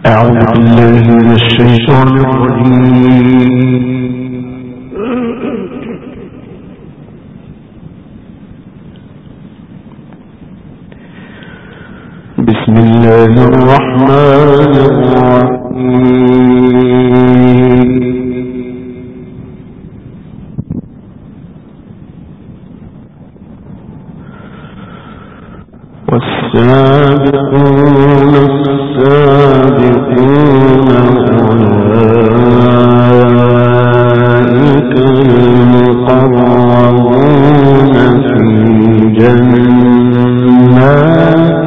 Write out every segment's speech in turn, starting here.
أعوذ بالله من الشيطان الرجيم. بسم الله الرحمن الرحيم. والسابقون السابقون أولئك المقربون في جنات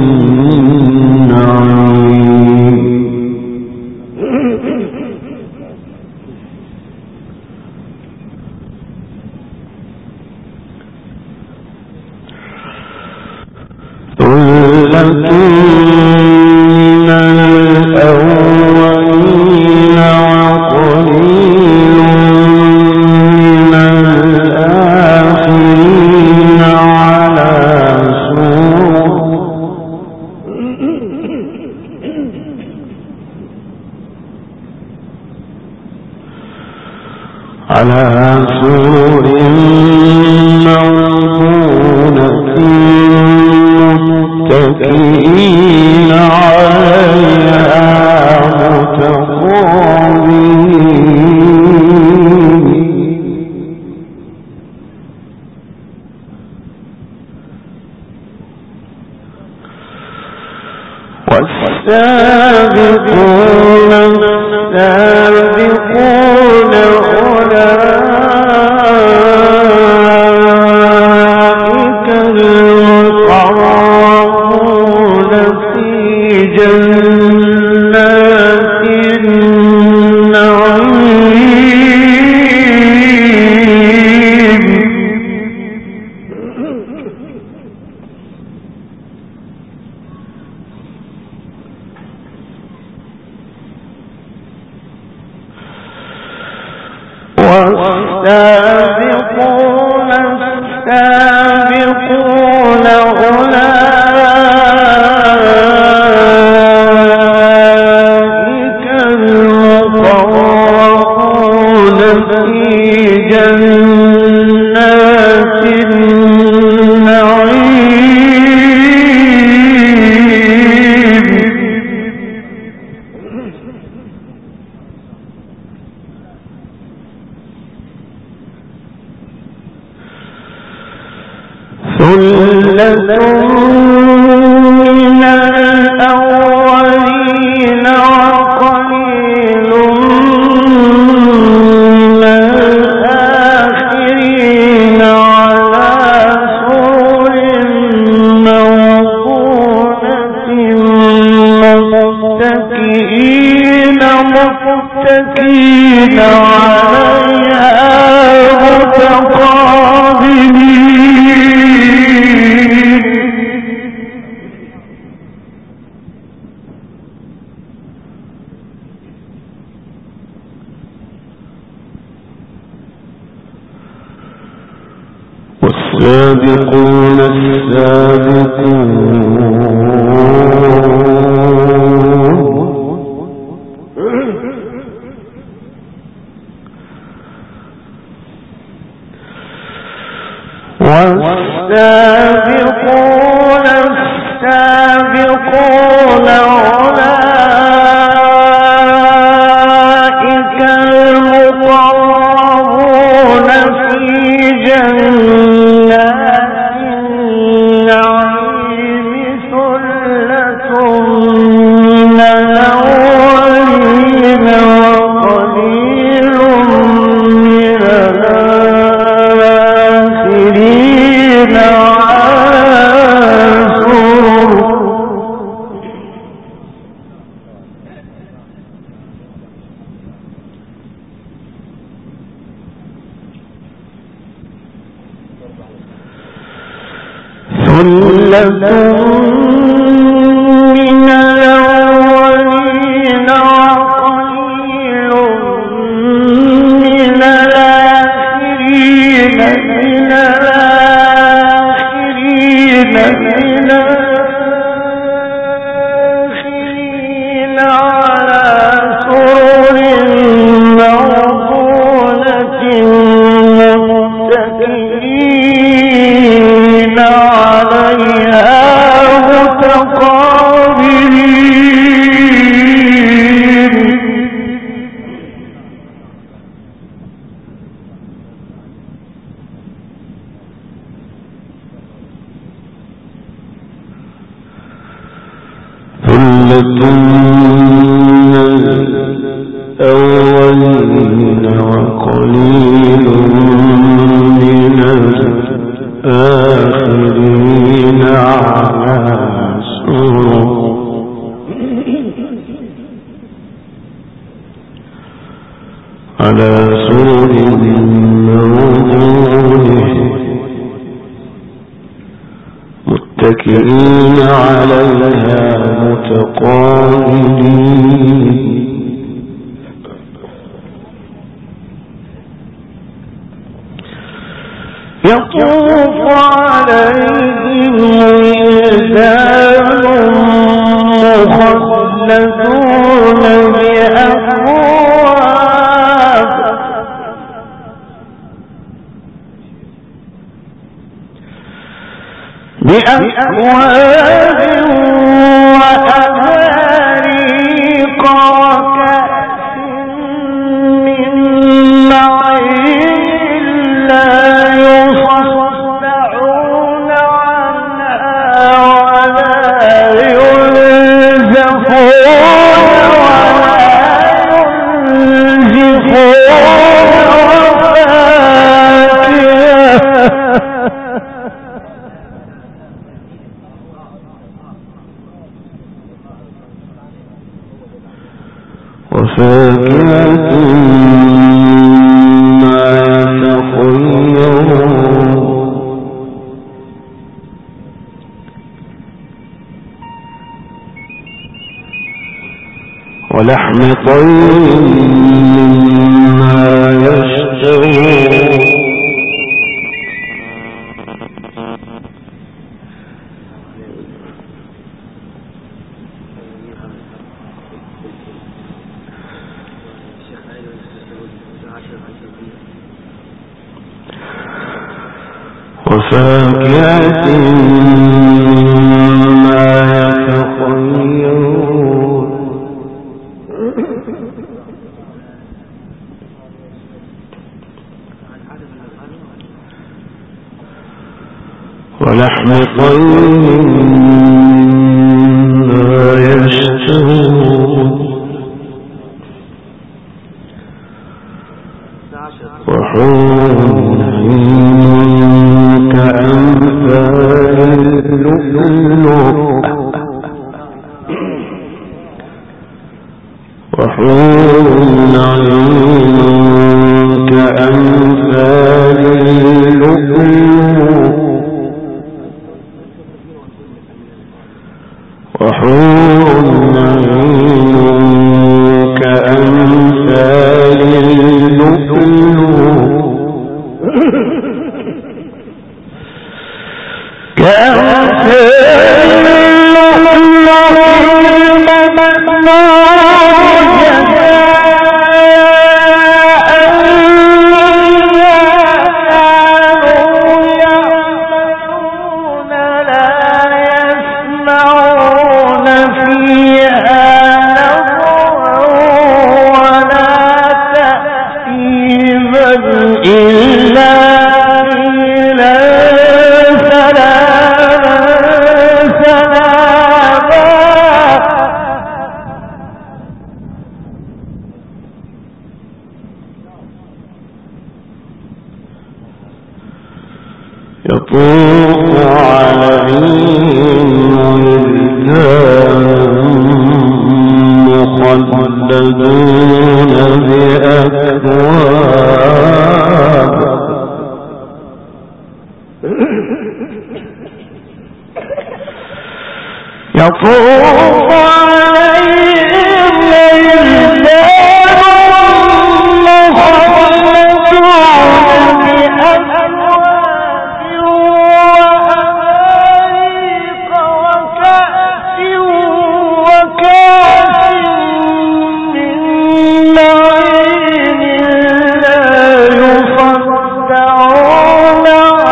النعيم. ثلة من الأولين وقليل من الآخرين على سور موضونة متكئين عليها متقابلين. والسابقون السابقون أولئك المقربون في جنات النعيم. والسابقون السابقون أولئك المقربون في جنات النعيم. ثلة من الأولين وقليل من الآخرين على سرر موضونة متكئين عليها متقابلين. والسابقون السابقون والسابقون السابقون أولئك المقربون في جنات النعيم. ثلة من الأولين وقليل من الآخرين على سرر. ثلة من الأولين وقليل من الآخرين من الآخرين الأولين وقليل من الآخرين على سرر موضونة متكئين عليها متقابلين يطوف عليهم ولدان مخلدون بأكواب وأباريق وكأس من معين لا يصدعون عنها ولا ينزفون وفاكهة ما يتخيرون ولحم طير مما يشتهون وفاكهة مما يتخيرون ولحم طير مما يشتهون وحور كأمثال اللؤلؤ وحور عين كأمثال اللؤلؤ وحور عين كأمثال اللؤلؤ يطوف عليهم ولدان مخلدون بأكواب يطوف عليهم ولدان مخلدون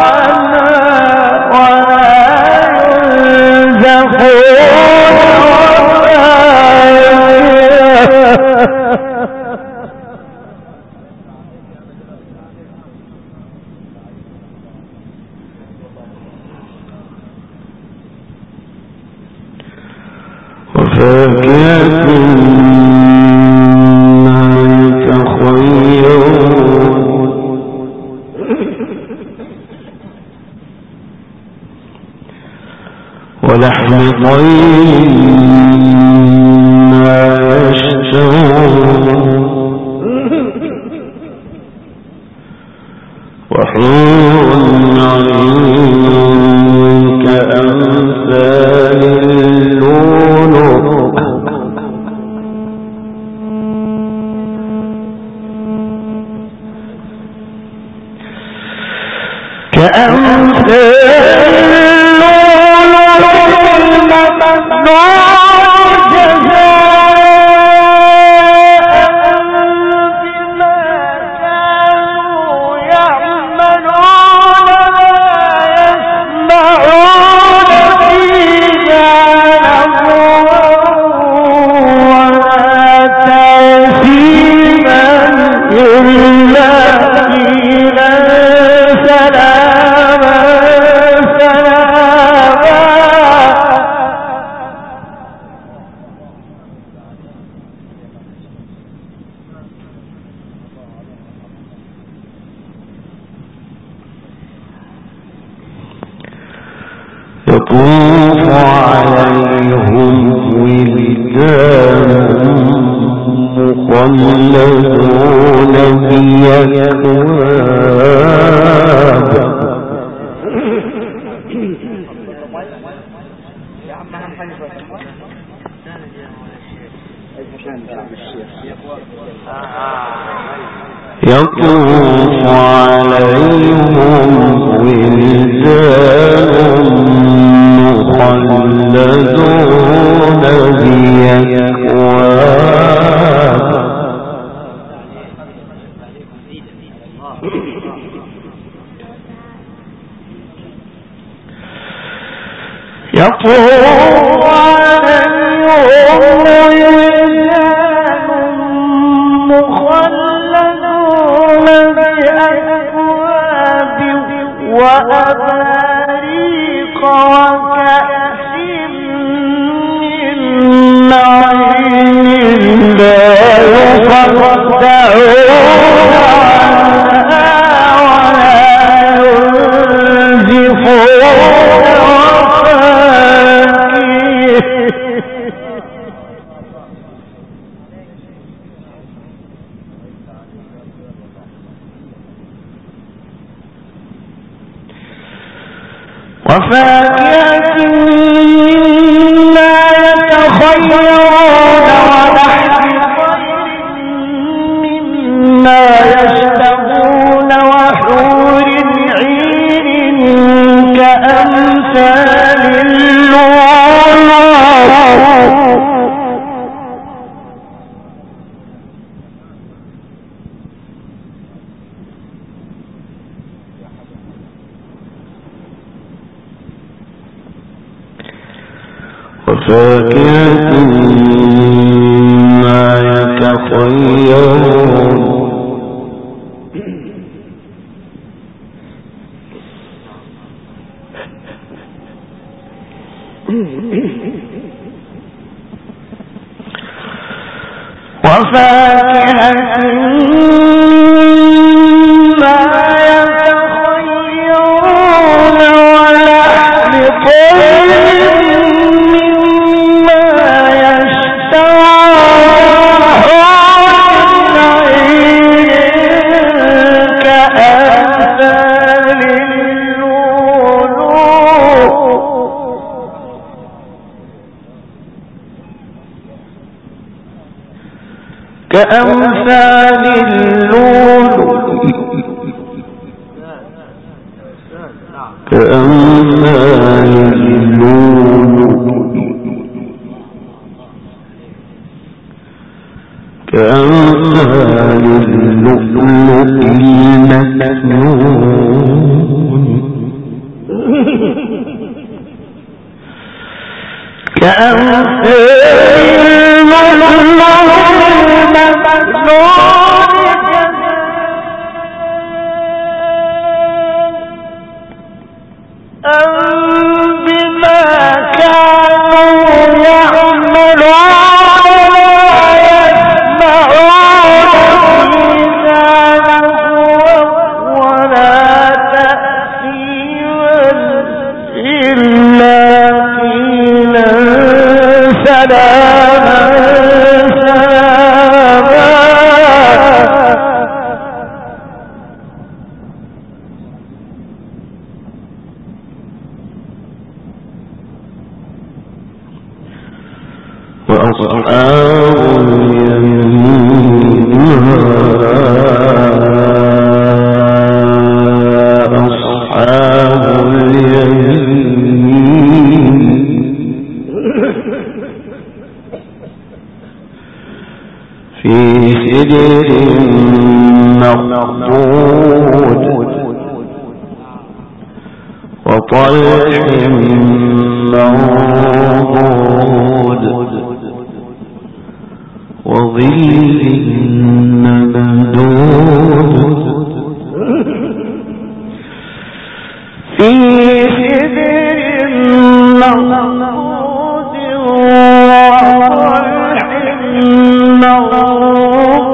بأكواب ولحم طير ما يشتهون وحور عين كأمثال اللؤلؤ يطوف عليهم ولدان مخلدون بأكواب يطوف عليهم ولدان مخلدون بأكواب يطوف عليهم ولدان مخلدون بأكواب وأباريق وكأس من معين لا يصدعون عنها ولا ينزفون وفاكهة مما يتخيرون ولحم طير مما يشتهون وحور عين كأمثال اللؤلؤ وفاكهة مما يتخيرون وفاكهة مما يتخيرون ولحم طير كأمثال اللؤلؤ كأمثال اللؤلؤ كأمثال اللؤلؤ المكنون بما كانوا يعملون في سدر مخضود وطلح منضود وظل ممدود في سدر مخضود وطلح منضود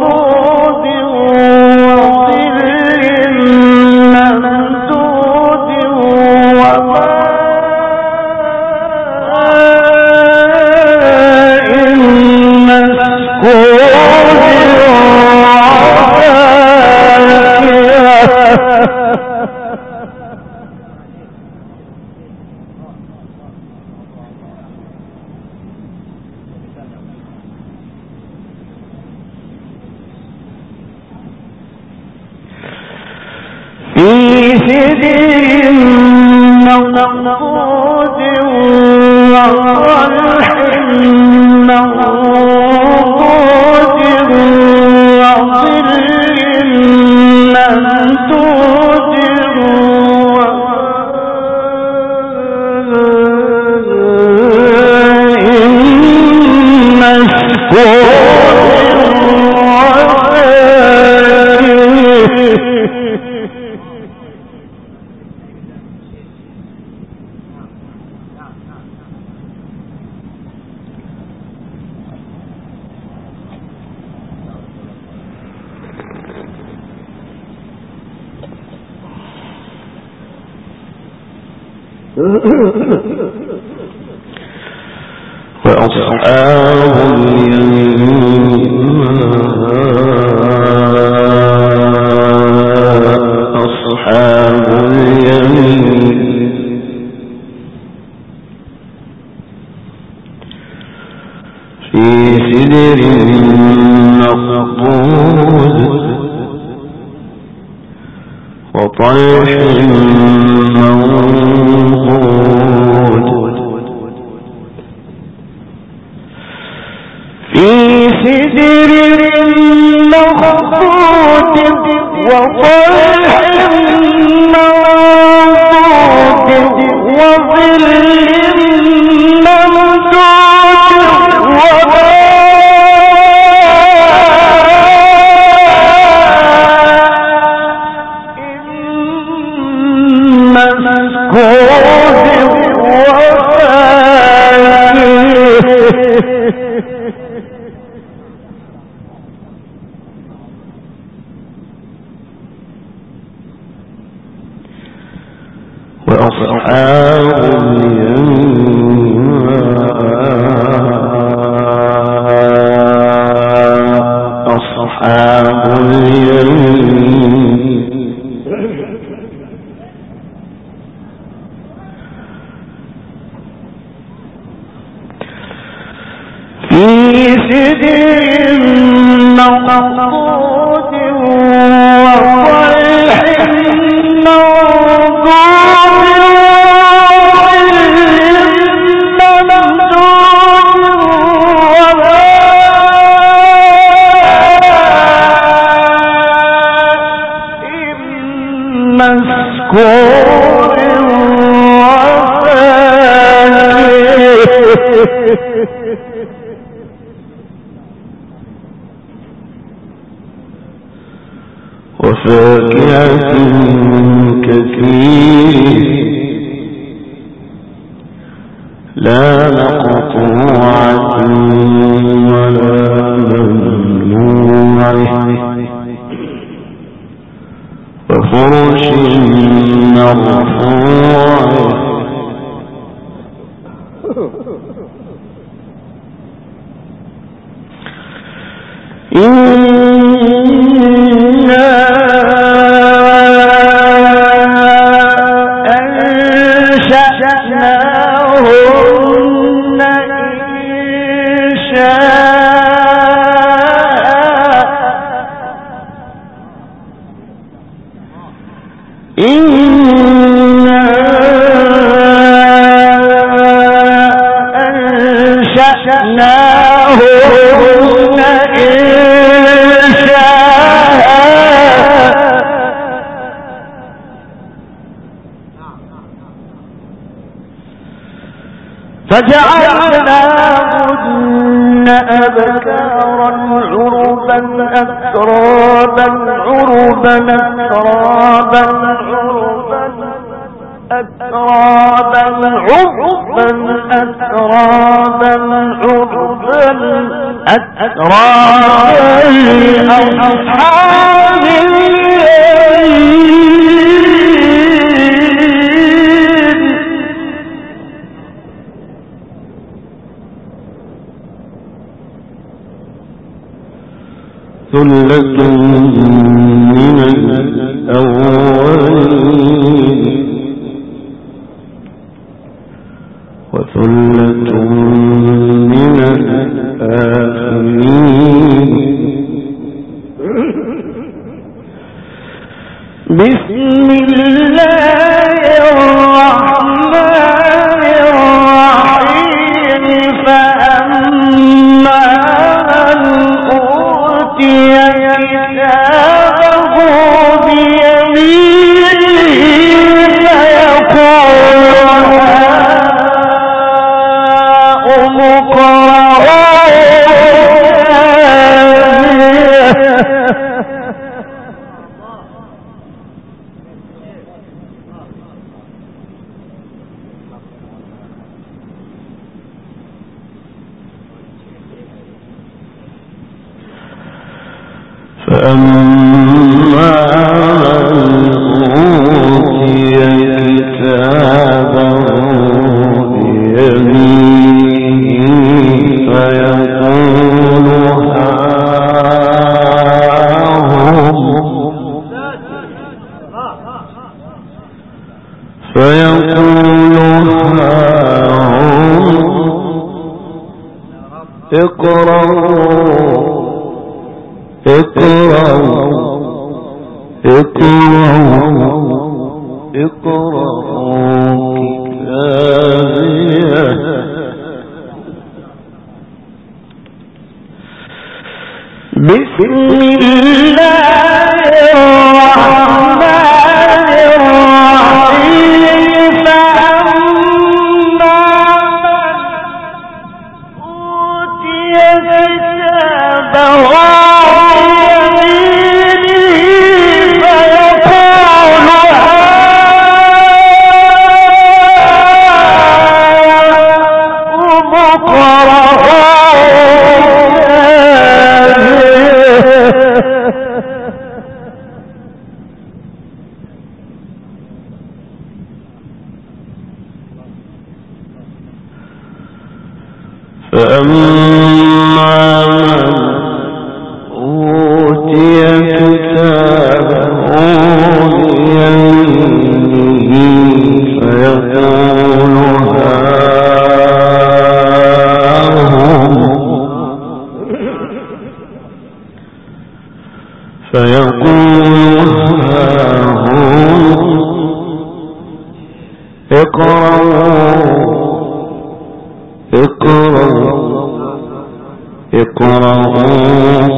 وأصحاب اليمين أصحاب اليمين في سدر مخضود وطلح منضود في سدر مخضود وطلح منضود وظل ممدود وأصحاب اليمين أصحاب اليمين في سدر مخضود وطلح منضود وفاكهة كثير لا مقطوعة ولا ممنوعة وفرش مرفوعة أنشأناهن فجعلناهن أبكارا عربا أترابا عربا أترابا عربا أترابا عربا أترابا عربا أترابا أصحاب ثلة من الأولين وثلة من الآخرين بسم الله الرحمن الرحيم فأما من أوتي كتابه بيمينه فيقول هاؤم فأما من أوتي كتابه بيمينه فيقول هاؤم اقرأوا كتابيه بسم الله الرحمن الرحيم فأما من أوتي كتابه فأما من أوتي كتابه بيمينه فيقول اقرأوا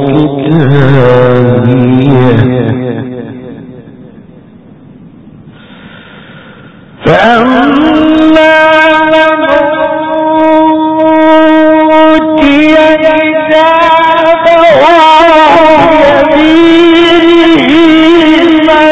كتابيه فأما من أوتي كتابه بيمينه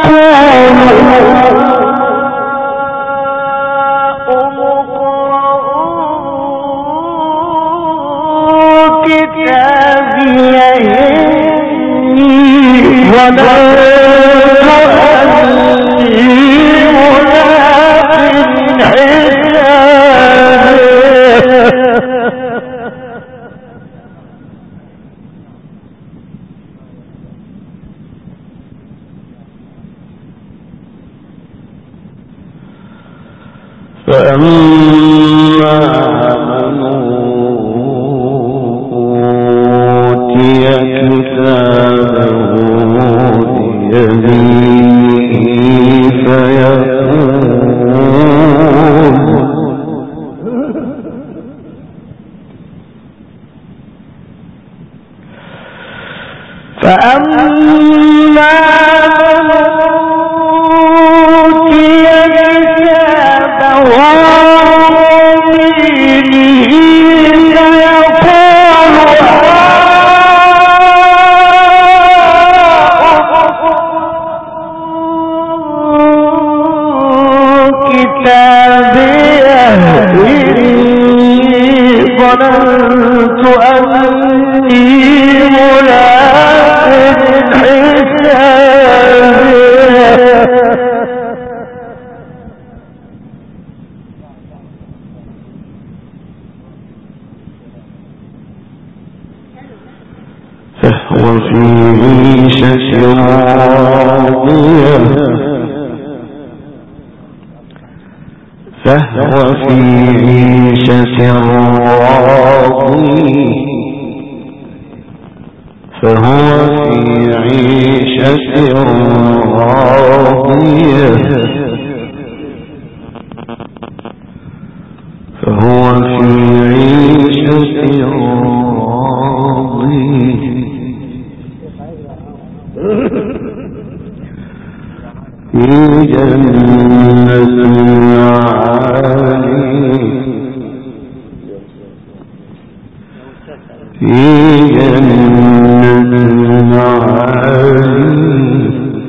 فأما من أوتي كتابه بيمينه فهو في عيشة راضية فهو في عيشة راضية فهو في عيشة راضية فهو في عيشة راضية في جنة عالية في جنة عالية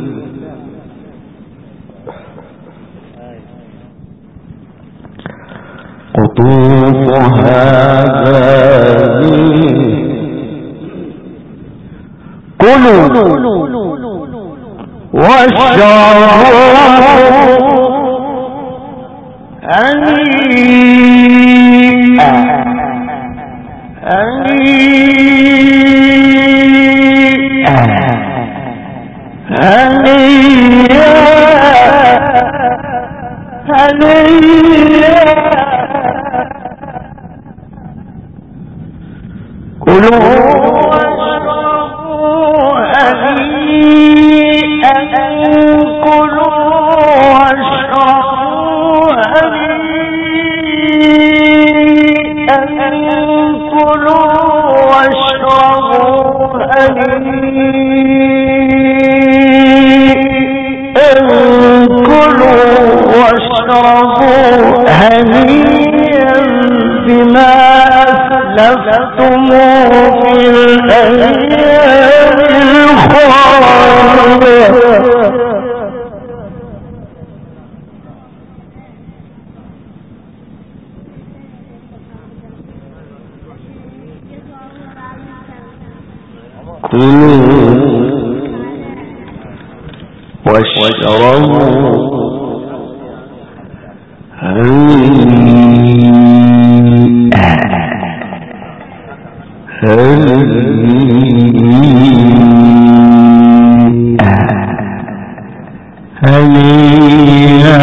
قطوفها دانية كلوا واشربوا هنيئا هنيئا هنيئا هنيئا كلوا واشربوا هنيئا كلوا واشربوا هنيئا كلوا واشربوا هنيئا كلوا واشربوا هنيئا بما أسلفتم في الأيام الخالية كلوا واشربوا هنيئا هنيئا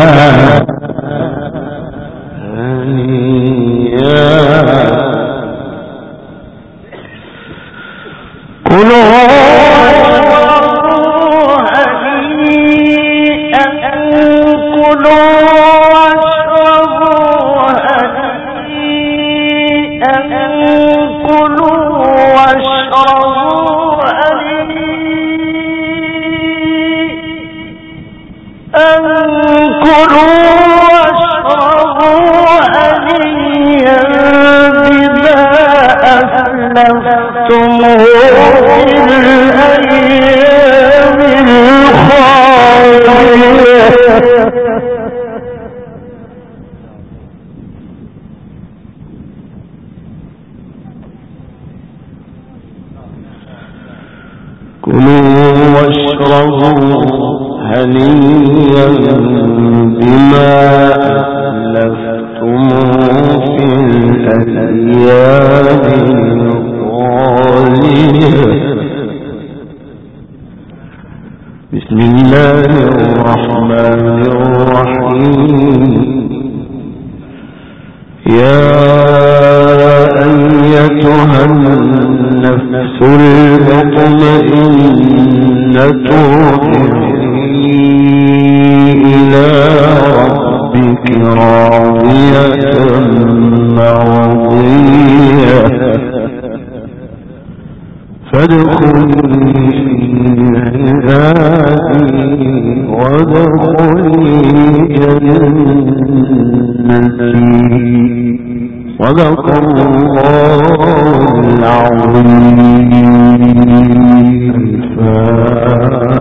كلوا واشربوا هنيئا بما أسلفتم في الأيام الخالية. بسم الله الرحمن الرحيم. يا أيتها النفس المطمئنة ارجعي إلى ربك راضية مرضية فادخلي في عبادي وادخلي جنتي صدق الله العظيم. الفاتحة.